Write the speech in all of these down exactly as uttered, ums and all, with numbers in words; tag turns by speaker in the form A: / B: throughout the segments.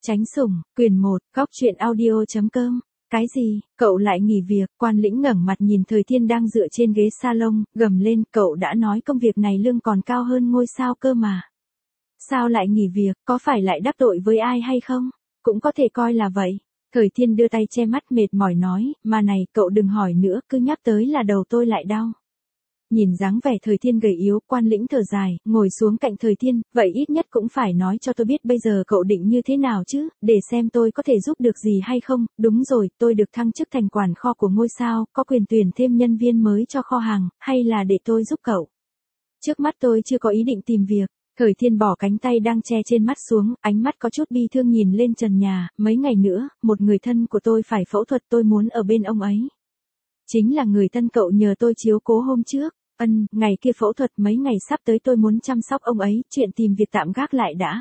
A: Tránh sủng, quyền một, góc truyện audio.com. Cái gì, cậu lại nghỉ việc? Quan Lĩnh ngẩng mặt nhìn Thời Thiên đang dựa trên ghế salon, gầm lên, cậu đã nói công việc này lương còn cao hơn ngôi sao cơ mà. Sao lại nghỉ việc, có phải lại đắc tội với ai hay không? Cũng có thể coi là vậy. Thời Thiên đưa tay che mắt mệt mỏi nói, mà này, cậu đừng hỏi nữa, cứ nhắc tới là đầu tôi lại đau. Nhìn dáng vẻ Thời Thiên gầy yếu, Quan Lĩnh thở dài, ngồi xuống cạnh Thời Thiên, vậy ít nhất cũng phải nói cho tôi biết bây giờ cậu định như thế nào chứ, để xem tôi có thể giúp được gì hay không. Đúng rồi, tôi được thăng chức thành quản kho của ngôi sao, có quyền tuyển thêm nhân viên mới cho kho hàng, hay là để tôi giúp cậu? Trước mắt tôi chưa có ý định tìm việc. Thời Thiên bỏ cánh tay đang che trên mắt xuống, ánh mắt có chút bi thương nhìn lên trần nhà, mấy ngày nữa, một người thân của tôi phải phẫu thuật, tôi muốn ở bên ông ấy. Chính là người thân cậu nhờ tôi chiếu cố hôm trước. Ân, ngày kia phẫu thuật, mấy ngày sắp tới tôi muốn chăm sóc ông ấy, chuyện tìm việc tạm gác lại đã.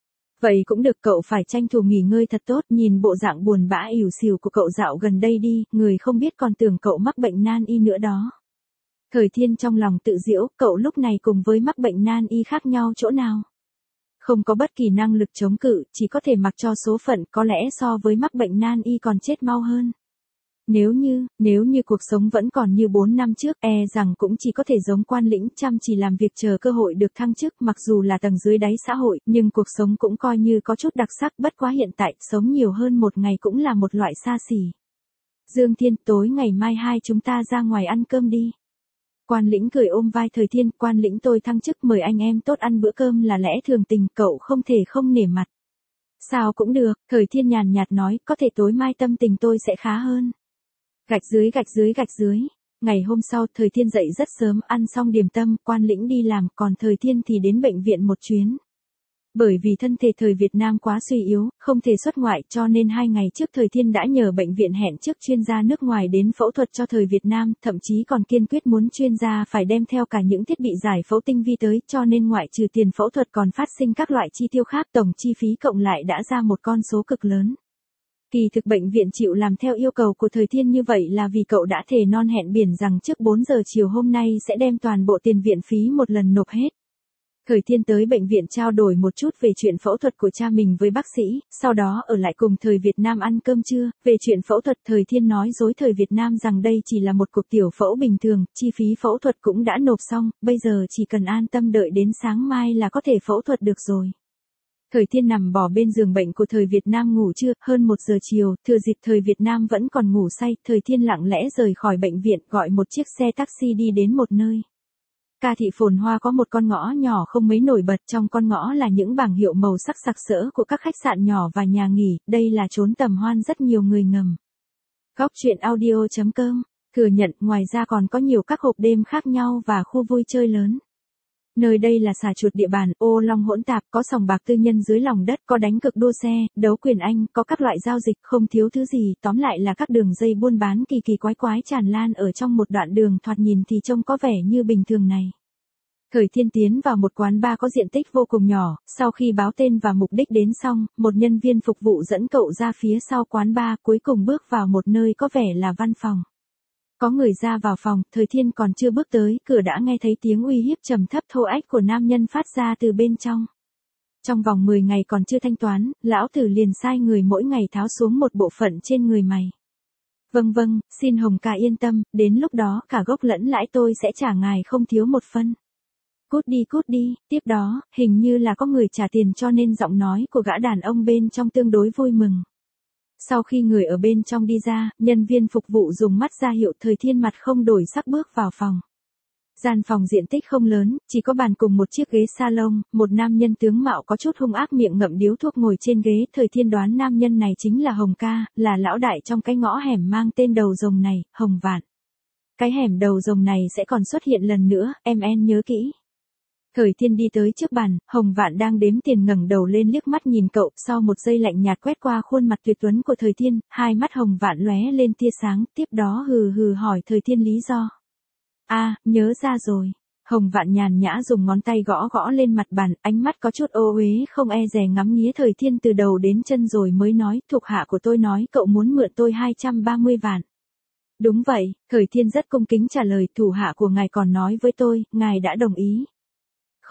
A: Vậy cũng được, cậu phải tranh thủ nghỉ ngơi thật tốt, nhìn bộ dạng buồn bã ỉu xìu của cậu dạo gần đây đi, người không biết còn tưởng cậu mắc bệnh nan y nữa đó. Thời Thiên trong lòng tự giễu, cậu lúc này cùng với mắc bệnh nan y khác nhau chỗ nào? Không có bất kỳ năng lực chống cự, chỉ có thể mặc cho số phận, có lẽ so với mắc bệnh nan y còn chết mau hơn. Nếu như, nếu như cuộc sống vẫn còn như bốn năm trước, e rằng cũng chỉ có thể giống Quan Lĩnh, chăm chỉ làm việc chờ cơ hội được thăng chức, mặc dù là tầng dưới đáy xã hội, nhưng cuộc sống cũng coi như có chút đặc sắc, bất quá hiện tại, sống nhiều hơn một ngày cũng là một loại xa xỉ. Dương Thiên, tối ngày mai hai chúng ta ra ngoài ăn cơm đi. Quan Lĩnh cười ôm vai Thời Thiên, Quan Lĩnh tôi thăng chức mời anh em tốt ăn bữa cơm là lẽ thường tình, cậu không thể không nể mặt. Sao cũng được, Thời Thiên nhàn nhạt nói, có thể tối mai tâm tình tôi sẽ khá hơn. Gạch dưới gạch dưới gạch dưới. Ngày hôm sau, Thời Thiên dậy rất sớm, ăn xong điểm tâm, Quan Lĩnh đi làm, còn Thời Thiên thì đến bệnh viện một chuyến. Bởi vì thân thể Thời Việt Nam quá suy yếu, không thể xuất ngoại, cho nên hai ngày trước Thời Thiên đã nhờ bệnh viện hẹn trước chuyên gia nước ngoài đến phẫu thuật cho Thời Việt Nam, thậm chí còn kiên quyết muốn chuyên gia phải đem theo cả những thiết bị giải phẫu tinh vi tới, cho nên ngoại trừ tiền phẫu thuật còn phát sinh các loại chi tiêu khác, tổng chi phí cộng lại đã ra một con số cực lớn. Kỳ thực bệnh viện chịu làm theo yêu cầu của Thời Thiên như vậy là vì cậu đã thề non hẹn biển rằng trước bốn giờ chiều hôm nay sẽ đem toàn bộ tiền viện phí một lần nộp hết. Thời Thiên tới bệnh viện trao đổi một chút về chuyện phẫu thuật của cha mình với bác sĩ, sau đó ở lại cùng Thời Việt Nam ăn cơm trưa. Về chuyện phẫu thuật, Thời Thiên nói dối Thời Việt Nam rằng đây chỉ là một cuộc tiểu phẫu bình thường, chi phí phẫu thuật cũng đã nộp xong, bây giờ chỉ cần an tâm đợi đến sáng mai là có thể phẫu thuật được rồi. Thời Thiên nằm bò bên giường bệnh của Thời Việt Nam ngủ trưa, hơn một giờ chiều, thừa dịp Thời Việt Nam vẫn còn ngủ say, Thời Thiên lặng lẽ rời khỏi bệnh viện, gọi một chiếc xe taxi đi đến một nơi. Ca thị phồn hoa có một con ngõ nhỏ không mấy nổi bật, trong con ngõ là những bảng hiệu màu sắc sặc sỡ của các khách sạn nhỏ và nhà nghỉ, đây là chốn tầm hoan rất nhiều người ngầm. Góc truyện audio.com, thừa nhận ngoài ra còn có nhiều các hộp đêm khác nhau và khu vui chơi lớn. Nơi đây là xà chuột địa bàn, ô long hỗn tạp, có sòng bạc tư nhân dưới lòng đất, có đánh cược đua xe, đấu quyền Anh, có các loại giao dịch, không thiếu thứ gì, tóm lại là các đường dây buôn bán kỳ kỳ quái quái tràn lan ở trong một đoạn đường thoạt nhìn thì trông có vẻ như bình thường này. Thời Thiên tiến vào một quán bar có diện tích vô cùng nhỏ, sau khi báo tên và mục đích đến xong, một nhân viên phục vụ dẫn cậu ra phía sau quán bar, cuối cùng bước vào một nơi có vẻ là văn phòng. Có người ra vào phòng, Thời Thiên còn chưa bước tới, cửa đã nghe thấy tiếng uy hiếp trầm thấp thô ách của nam nhân phát ra từ bên trong. Trong vòng mười ngày còn chưa thanh toán, lão tử liền sai người mỗi ngày tháo xuống một bộ phận trên người mày. Vâng vâng, xin Hồng ca yên tâm, đến lúc đó cả gốc lẫn lãi tôi sẽ trả ngài không thiếu một phân. Cút đi cút đi, tiếp đó, hình như là có người trả tiền cho nên giọng nói của gã đàn ông bên trong tương đối vui mừng. Sau khi người ở bên trong đi ra, nhân viên phục vụ dùng mắt ra hiệu Thời Thiên mặt không đổi sắc bước vào phòng. Gian phòng diện tích không lớn, chỉ có bàn cùng một chiếc ghế salon, một nam nhân tướng mạo có chút hung ác miệng ngậm điếu thuốc ngồi trên ghế. Thời Thiên đoán nam nhân này chính là Hồng ca, là lão đại trong cái ngõ hẻm mang tên đầu rồng này, Hồng Vạn. Cái hẻm đầu rồng này sẽ còn xuất hiện lần nữa, em en nhớ kỹ. Thời Thiên đi tới trước bàn, Hồng Vạn đang đếm tiền ngẩng đầu lên liếc mắt nhìn cậu, sau một giây lạnh nhạt quét qua khuôn mặt tuyệt tuấn của Thời Thiên, hai mắt Hồng Vạn lóe lên tia sáng, tiếp đó hừ hừ hỏi Thời Thiên lý do. A, à, nhớ ra rồi. Hồng Vạn nhàn nhã dùng ngón tay gõ gõ lên mặt bàn, ánh mắt có chút ô uế không e dè ngắm nghía Thời Thiên từ đầu đến chân rồi mới nói, thuộc hạ của tôi nói cậu muốn mượn tôi hai trăm ba mươi vạn. Đúng vậy, Thời Thiên rất cung kính trả lời, thủ hạ của ngài còn nói với tôi, ngài đã đồng ý.